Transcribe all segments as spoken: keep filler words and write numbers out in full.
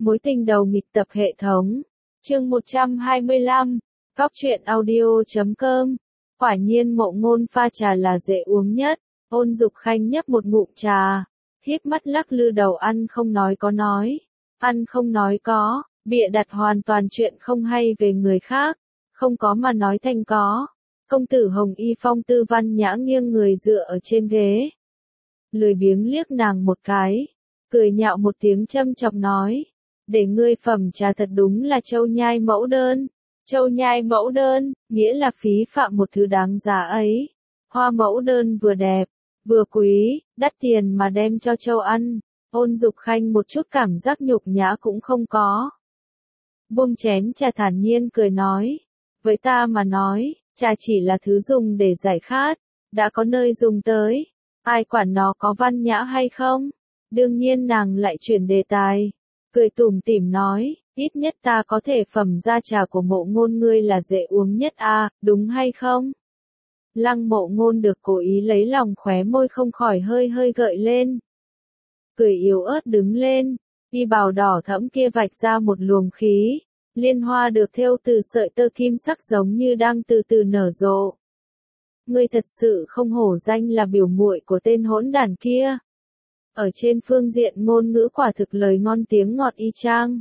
Mối tình đầu nghịch tập hệ thống. Chương một trăm hai mươi lăm. Góc truyện audio chấm com. Quả nhiên Mộ Ngôn pha trà là dễ uống nhất. Ôn Dục Khanh nhấp một ngụm trà, híp mắt lắc lư đầu ăn không nói có nói. Ăn không nói có, bịa đặt hoàn toàn chuyện không hay về người khác, không có mà nói thành có. Công tử Hồng Y phong tư văn nhã nghiêng người dựa ở trên ghế, lười biếng liếc nàng một cái, cười nhạo một tiếng châm chọc nói, để ngươi phẩm trà thật đúng là châu nhai mẫu đơn. Châu nhai mẫu đơn, nghĩa là phí phạm một thứ đáng giá ấy. Hoa mẫu đơn vừa đẹp, vừa quý, đắt tiền mà đem cho châu ăn. Ôn Dục Khanh một chút cảm giác nhục nhã cũng không có. Buông chén trà thản nhiên cười nói, với ta mà nói, trà chỉ là thứ dùng để giải khát, đã có nơi dùng tới, ai quản nó có văn nhã hay không. Đương nhiên nàng lại chuyển đề tài, cười tủm tỉm nói, ít nhất ta có thể phẩm ra trà của Mộ Ngôn ngươi là dễ uống nhất à, đúng hay không? Lăng Mộ Ngôn được cố ý lấy lòng khóe môi không khỏi hơi hơi gợi lên. Cười yếu ớt đứng lên, y bào đỏ thẫm kia vạch ra một luồng khí, liên hoa được thêu từ sợi tơ kim sắc giống như đang từ từ nở rộ. Ngươi thật sự không hổ danh là biểu muội của tên hỗn đản kia. Ở trên phương diện ngôn ngữ quả thực lời ngon tiếng ngọt y chang.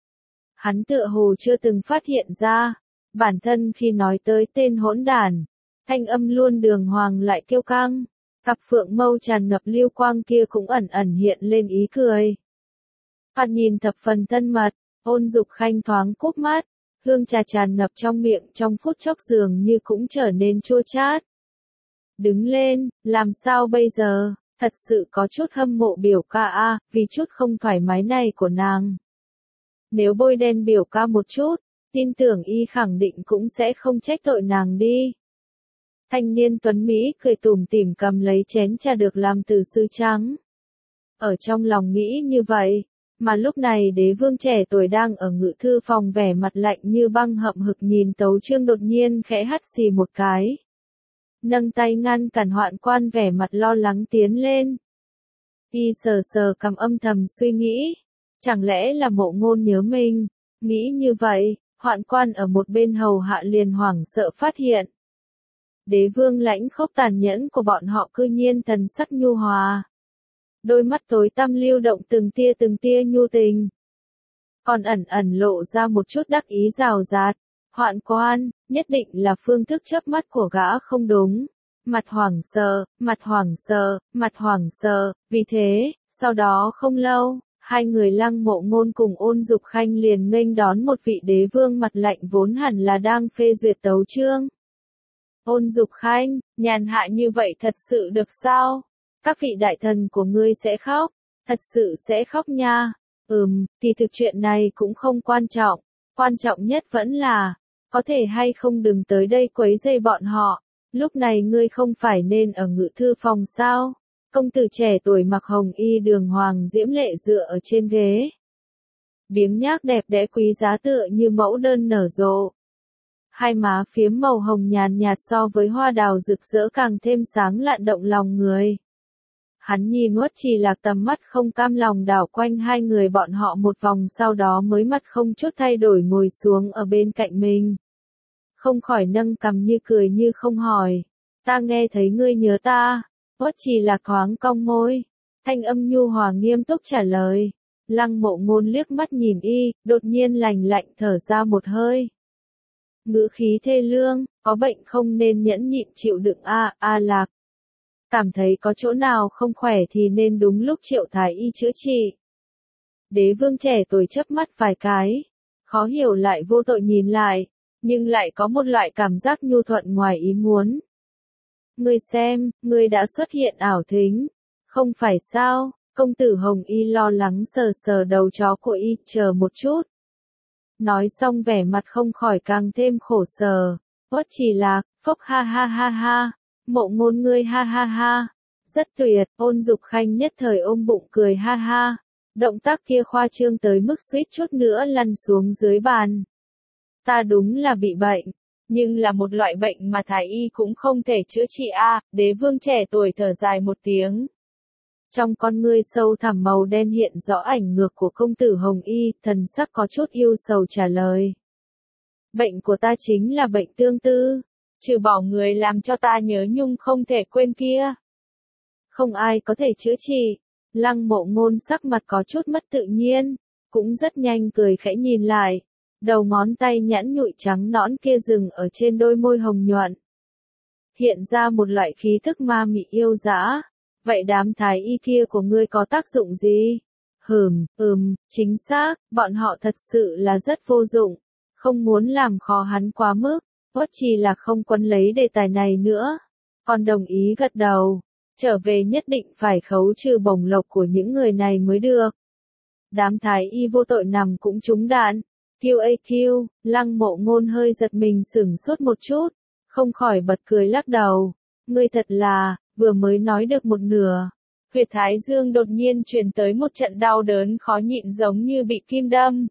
Hắn tựa hồ chưa từng phát hiện ra, bản thân khi nói tới tên hỗn đản, thanh âm luôn đường hoàng lại kiêu căng, cặp phượng mâu tràn ngập lưu quang kia cũng ẩn ẩn hiện lên ý cười. Thoạt nhìn thập phần thân mật, Ôn Dục Khanh thoáng cúp mắt, hương trà tràn ngập trong miệng trong phút chốc dường như cũng trở nên chua chát. Đứng lên, làm sao bây giờ, thật sự có chút hâm mộ biểu ca a, vì chút không thoải mái này của nàng. Nếu bôi đen biểu ca một chút, tin tưởng y khẳng định cũng sẽ không trách tội nàng đi. Thanh niên tuấn Mỹ cười tủm tỉm cầm lấy chén trà được làm từ sứ trắng. Ở trong lòng nghĩ như vậy, mà lúc này đế vương trẻ tuổi đang ở ngự thư phòng vẻ mặt lạnh như băng hậm hực nhìn Tấu Chương đột nhiên khẽ hắt xì một cái. Nâng tay ngăn cản Hoạn Quan vẻ mặt lo lắng tiến lên. Y sờ sờ cằm âm thầm suy nghĩ, chẳng lẽ là Mộ Ngôn nhớ mình, nghĩ như vậy, Hoạn Quan ở một bên hầu hạ liền hoảng sợ phát hiện. Đế vương lãnh khốc tàn nhẫn của bọn họ cư nhiên thần sắc nhu hòa. Đôi mắt tối tăm lưu động từng tia từng tia nhu tình. Còn ẩn ẩn lộ ra một chút đắc ý rào rạt. Hoạn Quan, nhất định là phương thức chớp mắt của gã không đúng. Mặt hoảng sợ, mặt hoảng sợ, mặt hoảng sợ, vì thế, sau đó không lâu, hai người Lăng Mộ Ngôn cùng Ôn Dục Khanh liền nghênh đón một vị đế vương mặt lạnh vốn hẳn là đang phê duyệt tấu chương. Ôn Dục Khanh, nhàn hạ như vậy thật sự được sao? Các vị đại thần của ngươi sẽ khóc, thật sự sẽ khóc nha. Ừm, thì thực chuyện này cũng không quan trọng, quan trọng nhất vẫn là, có thể hay không đừng tới đây quấy rầy bọn họ. Lúc này ngươi không phải nên ở ngự thư phòng sao? Công tử trẻ tuổi mặc hồng y đường hoàng diễm lệ dựa ở trên ghế. Biếng nhác đẹp đẽ quý giá tựa như mẫu đơn nở rộ. Hai má phiếm màu hồng nhàn nhạt so với hoa đào rực rỡ càng thêm sáng lạn động lòng người. Hắn nhìn Uất Trì Lạc tầm mắt không cam lòng đảo quanh hai người bọn họ một vòng sau đó mới mặt không chút thay đổi ngồi xuống ở bên cạnh mình. Không khỏi nâng cằm như cười như không hỏi. Ta nghe thấy ngươi nhớ ta. Uất Trì Lạc thoáng cong môi. Thanh âm nhu hòa nghiêm túc trả lời. Lăng Mộ Ngôn liếc mắt nhìn y, đột nhiên lành lạnh thở ra một hơi. Ngữ khí thê lương, có bệnh không nên nhẫn nhịn chịu đựng a, a Lạc. Cảm thấy có chỗ nào không khỏe thì nên đúng lúc triệu thái y chữa trị. Đế vương trẻ tuổi chớp mắt vài cái, khó hiểu lại vô tội nhìn lại, nhưng lại có một loại cảm giác nhu thuận ngoài ý muốn. Ngươi xem, ngươi đã xuất hiện ảo thính, không phải sao? Công tử Hồng Y lo lắng sờ sờ đầu chó của y, chờ một chút. Nói xong vẻ mặt không khỏi càng thêm khổ sở. Uất Trì Lạc, phốc ha ha ha ha. Mộ Ngôn ngươi ha ha ha, rất tuyệt. Ôn Dục Khanh nhất thời ôm bụng cười ha ha, động tác kia khoa trương tới mức suýt chút nữa lăn xuống dưới bàn. Ta đúng là bị bệnh, nhưng là một loại bệnh mà thái y cũng không thể chữa trị a. Đế vương trẻ tuổi thở dài một tiếng. Trong con ngươi sâu thẳm màu đen hiện rõ ảnh ngược của công tử Hồng Y, thần sắc có chút yêu sầu trả lời. Bệnh của ta chính là bệnh tương tư, trừ bỏ người làm cho ta nhớ nhung không thể quên kia. Không ai có thể chữa trị. Lăng Mộ Ngôn sắc mặt có chút mất tự nhiên, cũng rất nhanh cười khẽ nhìn lại. Đầu ngón tay nhẵn nhụi trắng nõn kia dừng ở trên đôi môi hồng nhuận. Hiện ra một loại khí thức ma mị yêu dã. Vậy đám thái y kia của ngươi có tác dụng gì? Hừm, ừm, chính xác, bọn họ thật sự là rất vô dụng. Không muốn làm khó hắn quá mức, Uất Trì Lạc không quấn lấy đề tài này nữa. Còn đồng ý gật đầu, trở về nhất định phải khấu trừ bổng lộc của những người này mới được. Đám thái y vô tội nằm cũng trúng đạn. quy a quy, Lăng Mộ Ngôn hơi giật mình sửng sốt một chút, không khỏi bật cười lắc đầu. Ngươi thật là, vừa mới nói được một nửa. Huyệt thái dương đột nhiên truyền tới một trận đau đớn khó nhịn giống như bị kim đâm.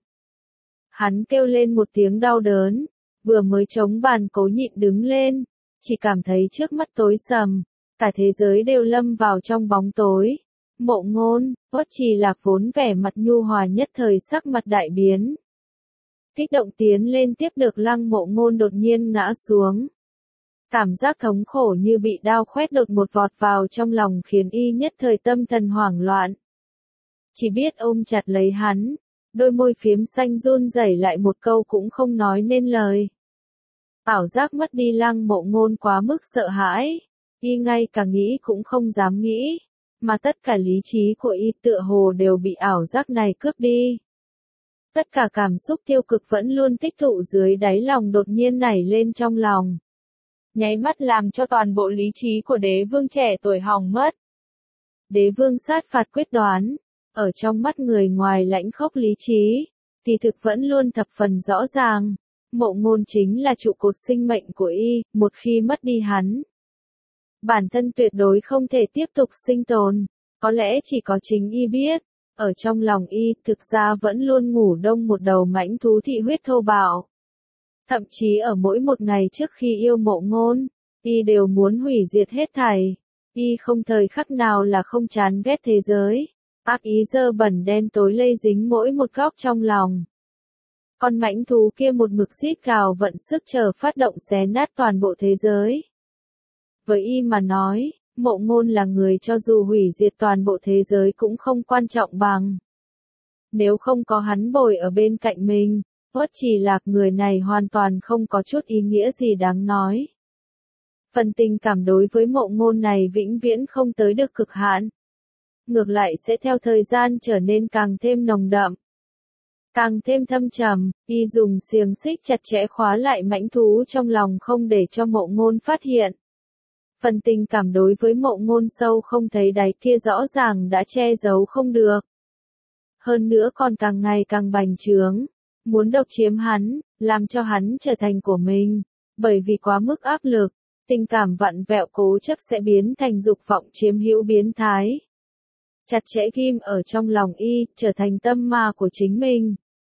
Hắn kêu lên một tiếng đau đớn, vừa mới chống bàn cố nhịn đứng lên, chỉ cảm thấy trước mắt tối sầm, cả thế giới đều lâm vào trong bóng tối. Mộ Ngôn, Uất Trì Lạc vốn vẻ mặt nhu hòa nhất thời sắc mặt đại biến. Kích động tiến lên tiếp được Lăng Mộ Ngôn đột nhiên ngã xuống. Cảm giác thống khổ như bị đao khoét đột một vọt vào trong lòng khiến y nhất thời tâm thần hoảng loạn. Chỉ biết ôm chặt lấy hắn, đôi môi phiếm xanh run rẩy lại một câu cũng không nói nên lời. Ảo giác mất đi Lăng Mộ Ngôn quá mức sợ hãi, y ngay cả nghĩ cũng không dám nghĩ, mà tất cả lý trí của y tựa hồ đều bị ảo giác này cướp đi. Tất cả cảm xúc tiêu cực vẫn luôn tích tụ dưới đáy lòng đột nhiên nảy lên trong lòng. Nháy mắt làm cho toàn bộ lý trí của đế vương trẻ tuổi hỏng mất. Đế vương sát phạt quyết đoán, ở trong mắt người ngoài lãnh khốc lý trí, thì thực vẫn luôn thập phần rõ ràng. Mộ Ngôn chính là trụ cột sinh mệnh của y, một khi mất đi hắn, bản thân tuyệt đối không thể tiếp tục sinh tồn, có lẽ chỉ có chính y biết, ở trong lòng y thực ra vẫn luôn ngủ đông một đầu mãnh thú thị huyết thô bạo. Thậm chí ở mỗi một ngày trước khi yêu Mộ Ngôn, y đều muốn hủy diệt hết thảy. Y không thời khắc nào là không chán ghét thế giới. Ác ý dơ bẩn đen tối lây dính mỗi một góc trong lòng. Con mãnh thú kia một mực rít gào vận sức chờ phát động xé nát toàn bộ thế giới. Với y mà nói, Mộ Ngôn là người cho dù hủy diệt toàn bộ thế giới cũng không quan trọng bằng. Nếu không có hắn bồi ở bên cạnh mình, Uất Trì Lạc người này hoàn toàn không có chút ý nghĩa gì đáng nói. Phần tình cảm đối với Mộ Ngôn này vĩnh viễn không tới được cực hạn. Ngược lại sẽ theo thời gian trở nên càng thêm nồng đậm, càng thêm thâm trầm. Y dùng xiềng xích chặt chẽ khóa lại mãnh thú trong lòng không để cho Mộ Ngôn phát hiện. Phần tình cảm đối với Mộ Ngôn sâu không thấy đáy kia rõ ràng đã che giấu không được. Hơn nữa còn càng ngày càng bành trướng, muốn độc chiếm hắn, làm cho hắn trở thành của mình. Bởi vì quá mức áp lực, tình cảm vặn vẹo cố chấp sẽ biến thành dục vọng chiếm hữu biến thái. Chặt chẽ ghim ở trong lòng y, trở thành tâm ma của chính mình.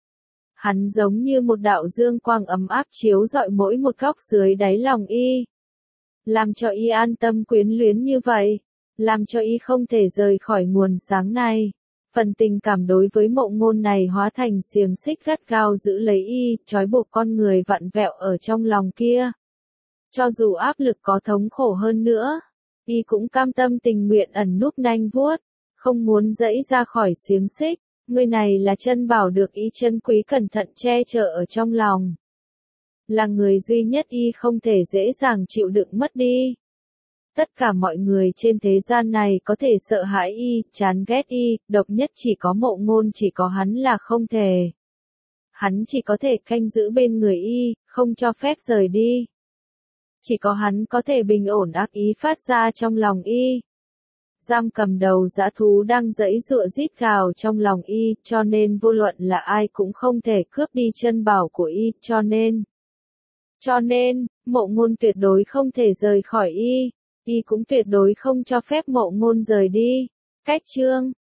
Hắn giống như một đạo dương quang ấm áp chiếu rọi mỗi một góc dưới đáy lòng y. Làm cho y an tâm quyến luyến như vậy. Làm cho y không thể rời khỏi nguồn sáng này. Phần tình cảm đối với Mộ Ngôn này hóa thành xiềng xích gắt gao giữ lấy y, trói buộc con người vặn vẹo ở trong lòng kia. Cho dù áp lực có thống khổ hơn nữa, y cũng cam tâm tình nguyện ẩn núp nanh vuốt, không muốn giãy ra khỏi xiềng xích. Người này là chân bảo được y chân quý cẩn thận che chở ở trong lòng. Là người duy nhất y không thể dễ dàng chịu đựng mất đi. Tất cả mọi người trên thế gian này có thể sợ hãi y, chán ghét y, độc nhất chỉ có Mộ Ngôn, chỉ có hắn là không thể. Hắn chỉ có thể canh giữ bên người y, không cho phép rời đi. Chỉ có hắn có thể bình ổn ác ý phát ra trong lòng y. Giam cầm đầu dã thú đang giãy giụa rít gào trong lòng y, cho nên vô luận là ai cũng không thể cướp đi chân bảo của y, cho nên. Cho nên, Mộ Ngôn tuyệt đối không thể rời khỏi y. Y cũng tuyệt đối không cho phép Mộ Ngôn rời đi. Cách chương